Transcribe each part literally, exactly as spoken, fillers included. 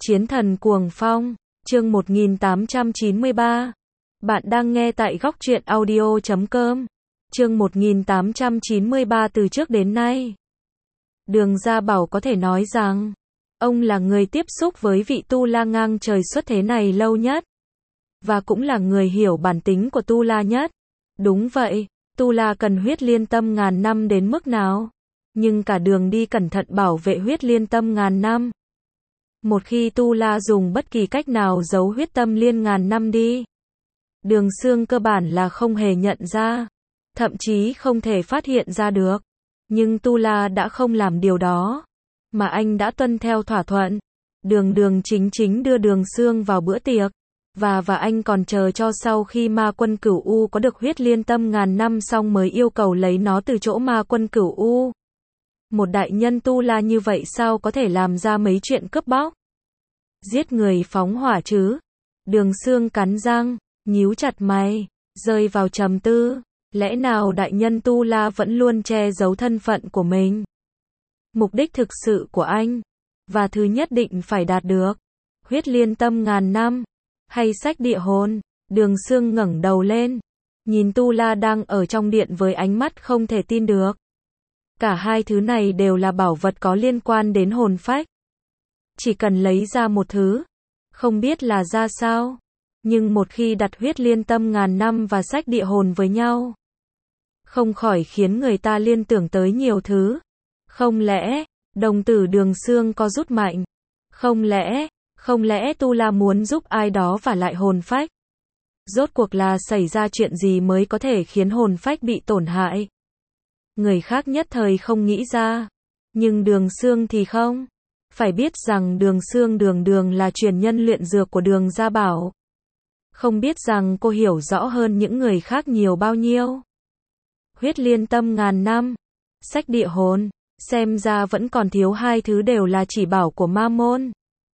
Chiến thần cuồng phong, chương một nghìn tám trăm chín mươi ba. Bạn đang nghe tại góc truyện audio chấm com. Chương một nghìn tám trăm chín mươi ba từ trước đến nay. Đường Gia Bảo có thể nói rằng, ông là người tiếp xúc với vị Tu La ngang trời xuất thế này lâu nhất. Và cũng là người hiểu bản tính của Tu La nhất. Đúng vậy, Tu La cần huyết liên tâm ngàn năm đến mức nào. Nhưng cả đường đi cẩn thận bảo vệ huyết liên tâm ngàn năm. Một khi Tu La dùng bất kỳ cách nào giấu huyết tâm liên ngàn năm đi, Đường Xương cơ bản là không hề nhận ra, thậm chí không thể phát hiện ra được. Nhưng Tu La đã không làm điều đó, mà anh đã tuân theo thỏa thuận. Đường đường chính chính đưa Đường Xương vào bữa tiệc, và và anh còn chờ cho sau khi Ma Quân Cửu U có được huyết liên tâm ngàn năm xong mới yêu cầu lấy nó từ chỗ Ma Quân Cửu U. Một đại nhân Tu La như vậy sao có thể làm ra mấy chuyện cướp bóc, giết người phóng hỏa chứ? Đường Xương cắn răng, nhíu chặt mày, rơi vào trầm tư. Lẽ nào đại nhân Tu La vẫn luôn che giấu thân phận của mình? Mục đích thực sự của anh, và thứ nhất định phải đạt được, huyết liên tâm ngàn năm, hay sách địa hồn? Đường Xương ngẩng đầu lên, nhìn Tu La đang ở trong điện với ánh mắt không thể tin được. Cả hai thứ này đều là bảo vật có liên quan đến hồn phách. Chỉ cần lấy ra một thứ, không biết là ra sao, nhưng một khi đặt huyết liên tâm ngàn năm và sách địa hồn với nhau, không khỏi khiến người ta liên tưởng tới nhiều thứ. Không lẽ, đồng tử Đường Xương co rút mạnh? Không lẽ, không lẽ Tu La muốn giúp ai đó vả lại hồn phách? Rốt cuộc là xảy ra chuyện gì mới có thể khiến hồn phách bị tổn hại? Người khác nhất thời không nghĩ ra, nhưng Đường Xương thì không. Phải biết rằng Đường Xương đường đường là truyền nhân luyện dược của Đường Gia Bảo. Không biết rằng cô hiểu rõ hơn những người khác nhiều bao nhiêu. Huyết liên tâm ngàn năm, sách địa hồn, xem ra vẫn còn thiếu hai thứ đều là chỉ bảo của ma môn.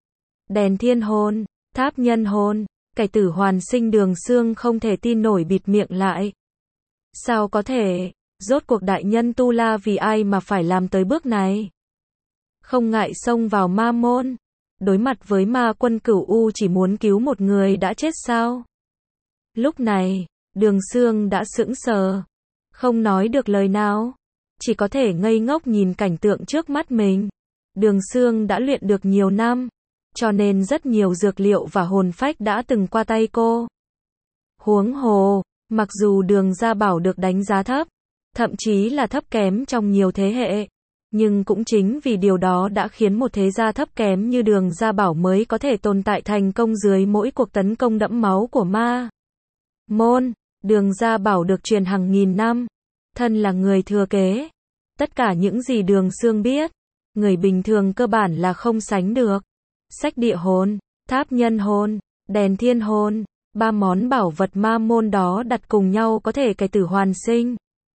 Đèn thiên hồn, tháp nhân hồn, cải tử hoàn sinh. Đường Xương không thể tin nổi bịt miệng lại. Sao có thể, rốt cuộc đại nhân Tu La vì ai mà phải làm tới bước này? Không ngại xông vào ma môn, đối mặt với Ma Quân Cửu U chỉ muốn cứu một người đã chết sao? Lúc này, Đường Xương đã sững sờ, không nói được lời nào, chỉ có thể ngây ngốc nhìn cảnh tượng trước mắt mình. Đường Xương đã luyện được nhiều năm, cho nên rất nhiều dược liệu và hồn phách đã từng qua tay cô. Huống hồ, mặc dù Đường Gia Bảo được đánh giá thấp, thậm chí là thấp kém trong nhiều thế hệ, nhưng cũng chính vì điều đó đã khiến một thế gia thấp kém như Đường Gia Bảo mới có thể tồn tại thành công dưới mỗi cuộc tấn công đẫm máu của ma môn. Đường Gia Bảo được truyền hàng nghìn năm, thân là người thừa kế. Tất cả những gì Đường Xương biết, người bình thường cơ bản là không sánh được. Sách địa hồn, tháp nhân hồn, đèn thiên hồn, ba món bảo vật ma môn đó đặt cùng nhau có thể cải tử hoàn sinh.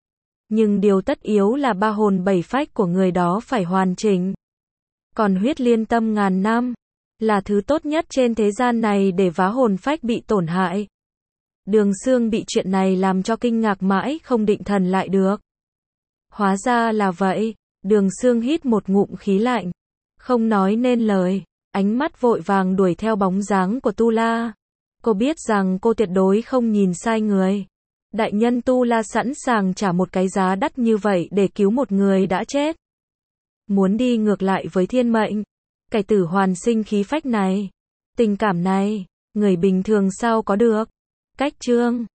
Nhưng điều tất yếu là ba hồn bảy phách của người đó phải hoàn chỉnh. Còn huyết liên tâm ngàn năm là thứ tốt nhất trên thế gian này để vá hồn phách bị tổn hại. Đường Xương bị chuyện này làm cho kinh ngạc mãi không định thần lại được. Hóa ra là vậy. Đường Xương hít một ngụm khí lạnh, không nói nên lời, ánh mắt vội vàng đuổi theo bóng dáng của Tu La. Cô biết rằng cô tuyệt đối không nhìn sai người. Đại nhân Tu La sẵn sàng trả một cái giá đắt như vậy để cứu một người đã chết. Muốn đi ngược lại với thiên mệnh, cải tử hoàn sinh khí phách này, tình cảm này, người bình thường sao có được? Cách chương